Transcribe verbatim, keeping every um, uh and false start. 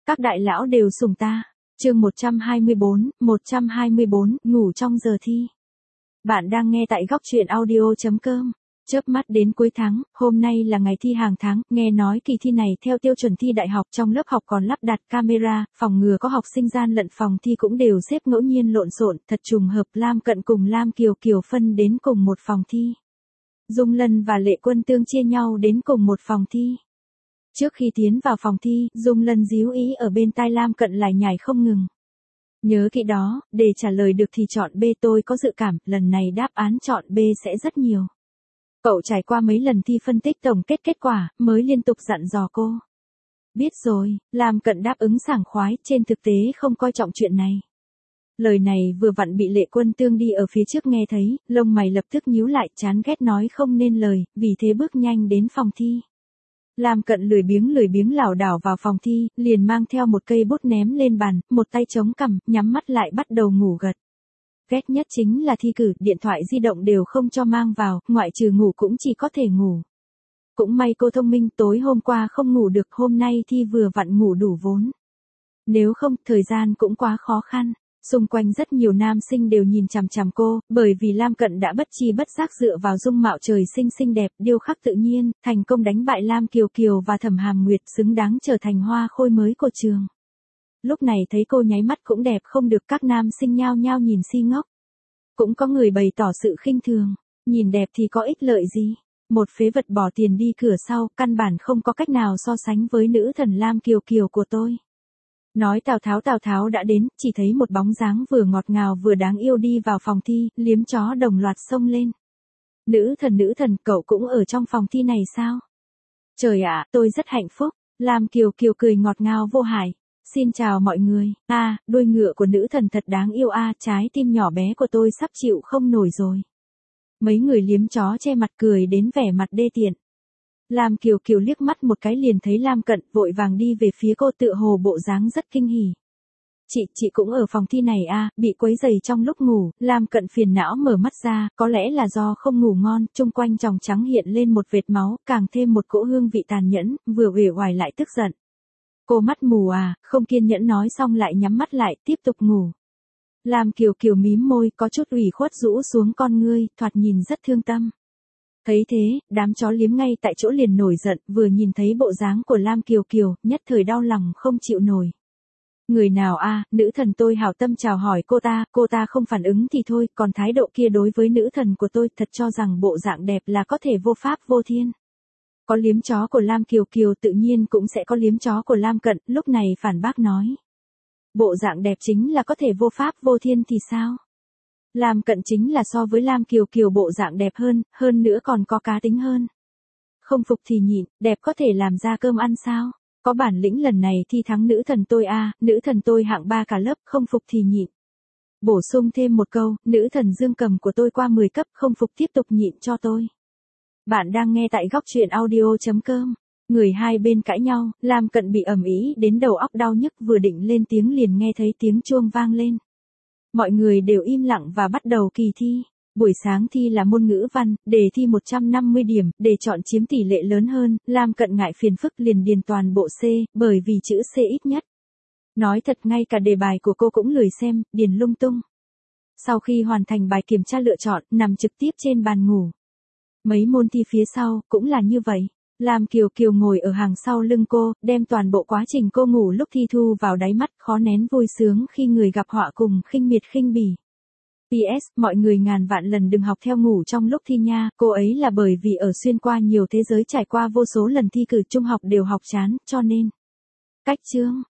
Các đại lão đều sủng ta. Chương một trăm hai mươi bốn, một trăm hai mươi bốn, ngủ trong giờ thi. Bạn đang nghe tại góc truyện audio chấm com. Chớp mắt đến cuối tháng, hôm nay là ngày thi hàng tháng, nghe nói kỳ thi này theo tiêu chuẩn thi đại học, trong lớp học còn lắp đặt camera, phòng ngừa có học sinh gian lận, phòng thi cũng đều xếp ngẫu nhiên lộn xộn, thật trùng hợp Lam Cận cùng Lam Kiều Kiều phân đến cùng một phòng thi. Dung Lân và Lệ Quân Tương chia nhau đến cùng một phòng thi. Trước khi tiến vào phòng thi, Dung Lân díu ý ở bên tai Lam Cận lại nhảy không ngừng. Nhớ kỹ đó, để trả lời được thì chọn B, tôi có dự cảm, lần này đáp án chọn B sẽ rất nhiều. Cậu trải qua mấy lần thi phân tích tổng kết kết quả, mới liên tục dặn dò cô. Biết rồi, Lam Cận đáp ứng sảng khoái, trên thực tế không coi trọng chuyện này. Lời này vừa vặn bị Lệ Quân Tương đi ở phía trước nghe thấy, lông mày lập tức nhíu lại, chán ghét nói không nên lời, vì thế bước nhanh đến phòng thi. Lam Cận lười biếng lười biếng lảo đảo vào phòng thi, liền mang theo một cây bút ném lên bàn, một tay chống cằm, nhắm mắt lại bắt đầu ngủ gật. Ghét nhất chính là thi cử, điện thoại di động đều không cho mang vào, ngoại trừ ngủ cũng chỉ có thể ngủ. Cũng may cô thông minh, tối hôm qua không ngủ được, hôm nay thi vừa vặn ngủ đủ vốn. Nếu không, thời gian cũng quá khó khăn. Xung quanh rất nhiều nam sinh đều nhìn chằm chằm cô, bởi vì Lam Cận đã bất chi bất giác dựa vào dung mạo trời sinh xinh đẹp, điêu khắc tự nhiên, thành công đánh bại Lam Kiều Kiều và Thẩm Hàm Nguyệt, xứng đáng trở thành hoa khôi mới của trường. Lúc này thấy cô nháy mắt cũng đẹp không được, các nam sinh nhao nhao nhìn si ngốc. Cũng có người bày tỏ sự khinh thường, nhìn đẹp thì có ích lợi gì, một phế vật bỏ tiền đi cửa sau, căn bản không có cách nào so sánh với nữ thần Lam Kiều Kiều của tôi. Nói Tào Tháo Tào Tháo đã đến, chỉ thấy một bóng dáng vừa ngọt ngào vừa đáng yêu đi vào phòng thi, liếm chó đồng loạt xông lên. Nữ thần nữ thần, cậu cũng ở trong phòng thi này sao? Trời ạ, tôi rất hạnh phúc. Lam Kiều Kiều cười ngọt ngào vô hại. Xin chào mọi người, a à, đôi ngựa của nữ thần thật đáng yêu a à, trái tim nhỏ bé của tôi sắp chịu không nổi rồi. Mấy người liếm chó che mặt cười đến vẻ mặt đê tiện. Lam Kiều Kiều liếc mắt một cái liền thấy Lam Cận, vội vàng đi về phía cô, tựa hồ bộ dáng rất kinh hỉ. Chị, chị cũng ở phòng thi này à, bị quấy rầy trong lúc ngủ. Lam Cận phiền não mở mắt ra, có lẽ là do không ngủ ngon, chung quanh tròng trắng hiện lên một vệt máu, càng thêm một cỗ hương vị tàn nhẫn, vừa uể oải lại tức giận. Cô mắt mù à, không kiên nhẫn nói xong lại nhắm mắt lại, tiếp tục ngủ. Lam Kiều Kiều mím môi, có chút ủy khuất rũ xuống con ngươi, thoạt nhìn rất thương tâm. Thấy thế, đám chó liếm ngay tại chỗ liền nổi giận, vừa nhìn thấy bộ dáng của Lam Kiều Kiều, nhất thời đau lòng không chịu nổi. Người nào a, à, nữ thần tôi hảo tâm chào hỏi cô ta, cô ta không phản ứng thì thôi, còn thái độ kia đối với nữ thần của tôi, thật cho rằng bộ dạng đẹp là có thể vô pháp vô thiên. Có liếm chó của Lam Kiều Kiều tự nhiên cũng sẽ có liếm chó của Lam Cận, lúc này phản bác nói. Bộ dạng đẹp chính là có thể vô pháp vô thiên thì sao? Lam Cận chính là so với Lam Kiều Kiều bộ dạng đẹp hơn, hơn nữa còn có cá tính hơn. Không phục thì nhịn, đẹp có thể làm ra cơm ăn sao? Có bản lĩnh lần này thi thắng nữ thần tôi a, à, nữ thần tôi hạng ba cả lớp, không phục thì nhịn. Bổ sung thêm một câu, nữ thần dương cầm của tôi qua mười cấp, không phục tiếp tục nhịn cho tôi. Bạn đang nghe tại góc truyện audio chấm com. Người hai bên cãi nhau, Lam Cận bị ầm ĩ đến đầu óc đau nhức, vừa định lên tiếng liền nghe thấy tiếng chuông vang lên. Mọi người đều im lặng và bắt đầu kỳ thi. Buổi sáng thi là môn ngữ văn, đề thi một trăm năm mươi điểm, để chọn chiếm tỷ lệ lớn hơn, Lam Cận ngại phiền phức liền điền toàn bộ C, bởi vì chữ C ít nhất. Nói thật ngay cả đề bài của cô cũng lười xem, điền lung tung. Sau khi hoàn thành bài kiểm tra lựa chọn, nằm trực tiếp trên bàn ngủ. Mấy môn thi phía sau, cũng là như vậy. Lam Kiều Kiều ngồi ở hàng sau lưng cô, đem toàn bộ quá trình cô ngủ lúc thi thu vào đáy mắt, khó nén vui sướng khi người gặp họa cùng khinh miệt khinh bỉ. pê ét, mọi người ngàn vạn lần đừng học theo ngủ trong lúc thi nha, cô ấy là bởi vì ở xuyên qua nhiều thế giới, trải qua vô số lần thi cử trung học đều học chán, cho nên. Cách chương,